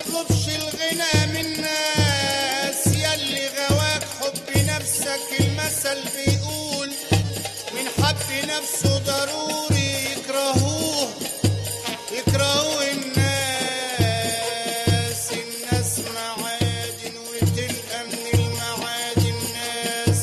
تطلبش الغنى من ناس، ياللي غواك حب نفسك المثل بيقول من حب نفسه ضروري يكرهوه الناس. الناس معادن وتلقى من المعادن ناس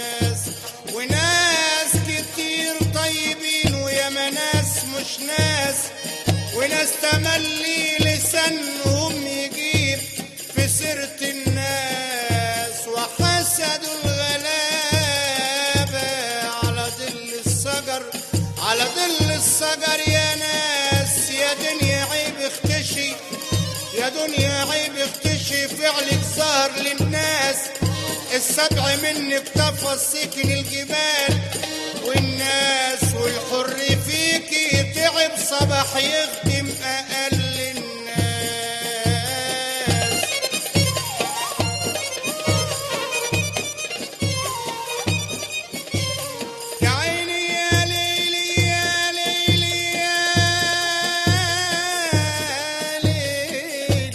وناس كتير طيبين، وياما ناس مش ناس، وناس تملي لسانهم يجيب في سيرة الناس، وحسدوا الغلابة على ظل الشجر يا ناس. يا دنيا عيب اختشي، يا دنيا عيب اختشي، فعلك ظهر للناس. السبع منك طفى سكن الجبال والناس، والحر فيكي تعب صباح يخدم أقل الناس. يا عيني يا ليلي يا ليلي يا ليل،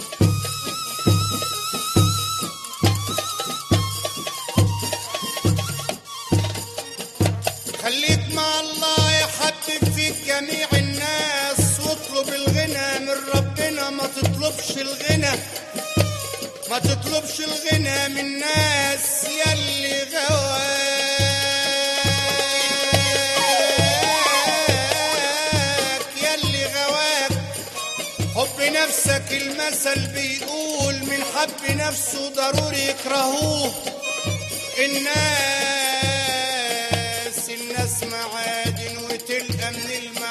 خليك مع الله يحبب فيك جميع الناس، واطلب الغنى من ربنا، ما تطلبش الغنى من ناس. ياللي غواك حب نفسك المثل بيقول من حب نفسه ضروري يكرهوه الناس معادن وتلقى من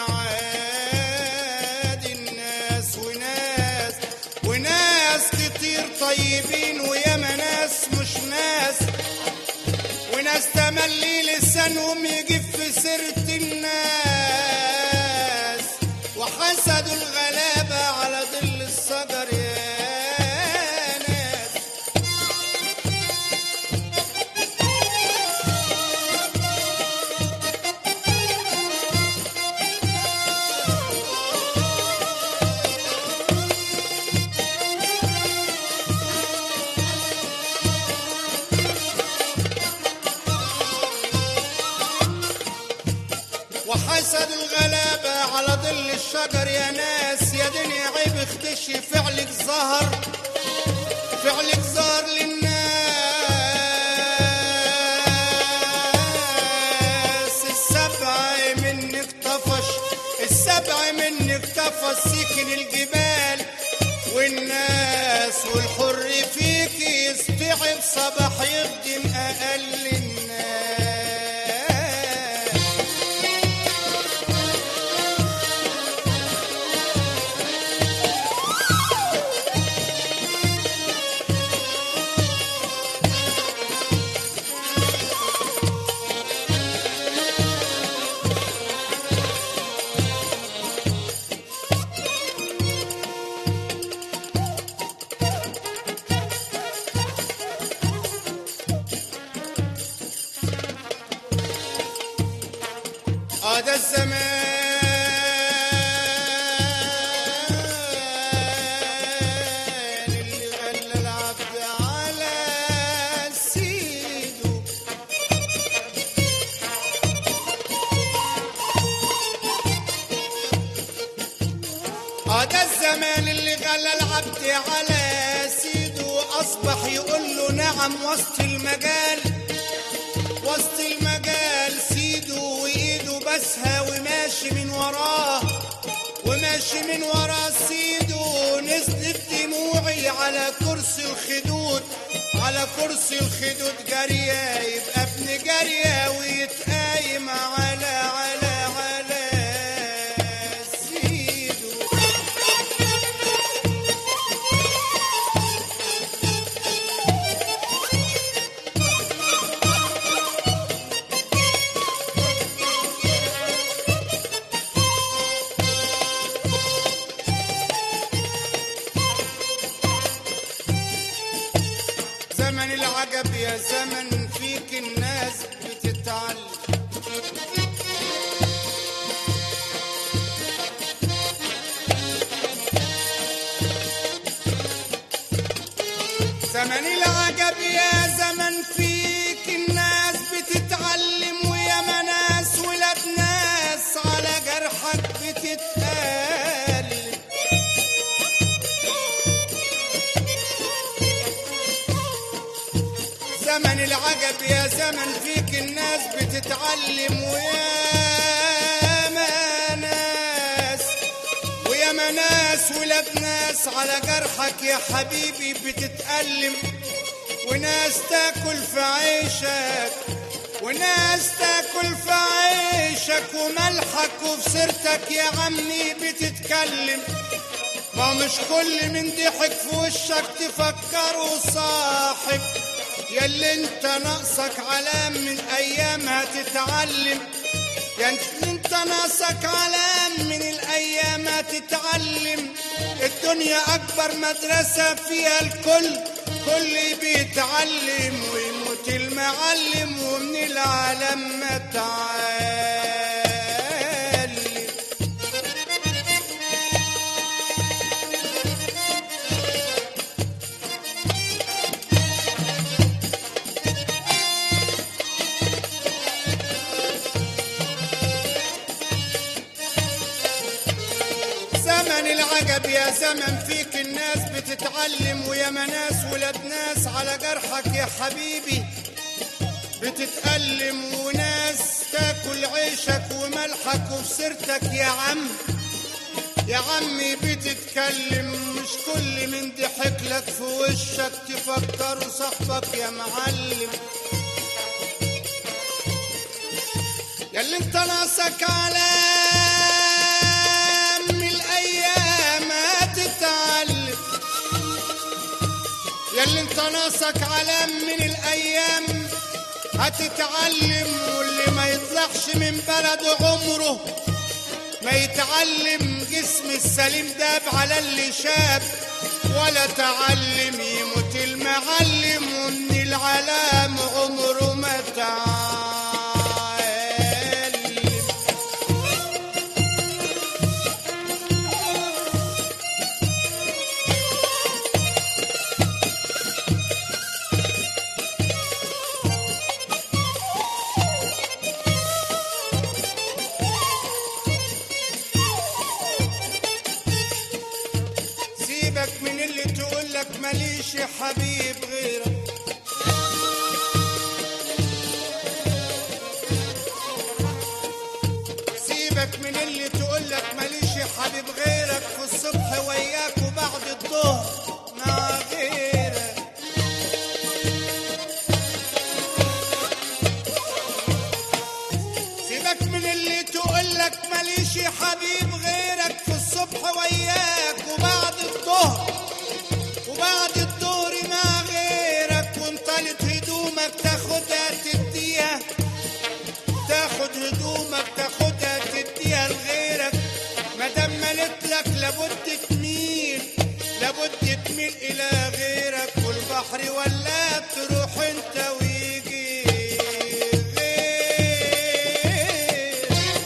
المعادن ناس وناس كتير طيبين، وياما ناس مش ناس، وناس تملي لسانهم يجيب في سيرة الناس، وحسدوا الغلابة على ظل الشجر يا ناس. وحسدوا الغلابة على ظل الشجر يا ناس. يا دنيا عيب اختشي، فعلك ظهر للناس. السبع منك طفش سكن الجبال والناس، والحر فيك يستعب صباح يخدم أقل الناس. ده الزمان اللي غلى العبد على سيده. ده الزمان اللي غلى العبد على سيده، أصبح يقول له نعم وسط المجال سيده، وإيده بسها وماشي من وراه سيده. نزلت دموعي على كرسي الخدود جارية، يبقى ابن جارية ويتقايم على سيده. زمن العجب يا زمن فيك الناس بتتعلم، زمن العجب يا زمن فيك الناس بتتعلم ويا ناس ولاد ناس على جرحك بتتقلب. زمن العجب يا زمن فيك الناس بتتعلم ويا ناس ولاد ناس على جرحك يا حبيبي بتتألم. وناس تاكل في عيشك وناس تاكل في عيشك وملحك وفي سيرتك يا عمي بتتكلم. ما مش كل من ضحك في وشك تفكره صاحب، ياللي انت ناقصك علام من ايام هتتعلم. يعني انت ناقصك علام من الايام هتتعلم. الدنيا اكبر مدرسة فيها الكل بيتعلم ويموت المعلم ومن العالم ما تعلم. زمن العجب يا زمن فيك الناس بتتعلم ويا ناس ولاد ناس على جرحك يا حبيبي بتتألم. وناس تاكل عيشك وملحك وفي سيرتك يا عمي بتتكلم. مش كل من ضحك لك في وشك تفكره صاحبك يا معلم، ياللي انت ناقصك علام من الايام هتتعلم. ياللي انت ناقصك علام من الايام هتتعلم. واللي ما يطلعش من بلده عمره ما يتعلم. جسم السليم داب على اللي شاب ولا تعلم. يموت المعلم ومن العلام عمره ما تعلم. سيبك من اللي تقولك ماليش يا حبيب غيرك. سيبك من اللي تقولك ماليش يا حبيب غيرك. في الصبح وياك وبعد الظهر مع غيرك. سيبك من اللي تقولك ماليش يا حبيب غيرك. في الصبح وياك وبعد الظهر مع غيرك. وانطلت هدومك تاخدها تديها، تاخد هدومك تاخدها تديها لغيرك. مادام ملتلك لابد تميل الى غيرك. والبحر ولا تروح انت ويجي غير.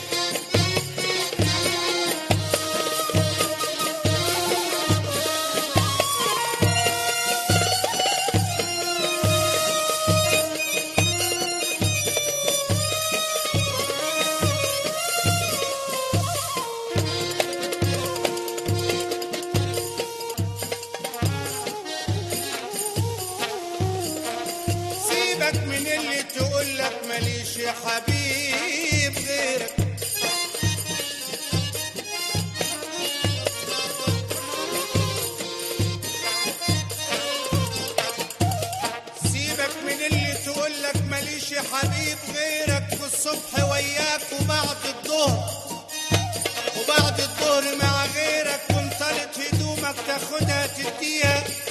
سيبك من اللي تقولك ماليش يا حبيب غيرك. سيبك من اللي تقولك ماليش يا حبيب غيرك. في الصبح وياك وبعد الظهر مع غيرك. وانطلت هدومك تاخدها تديها،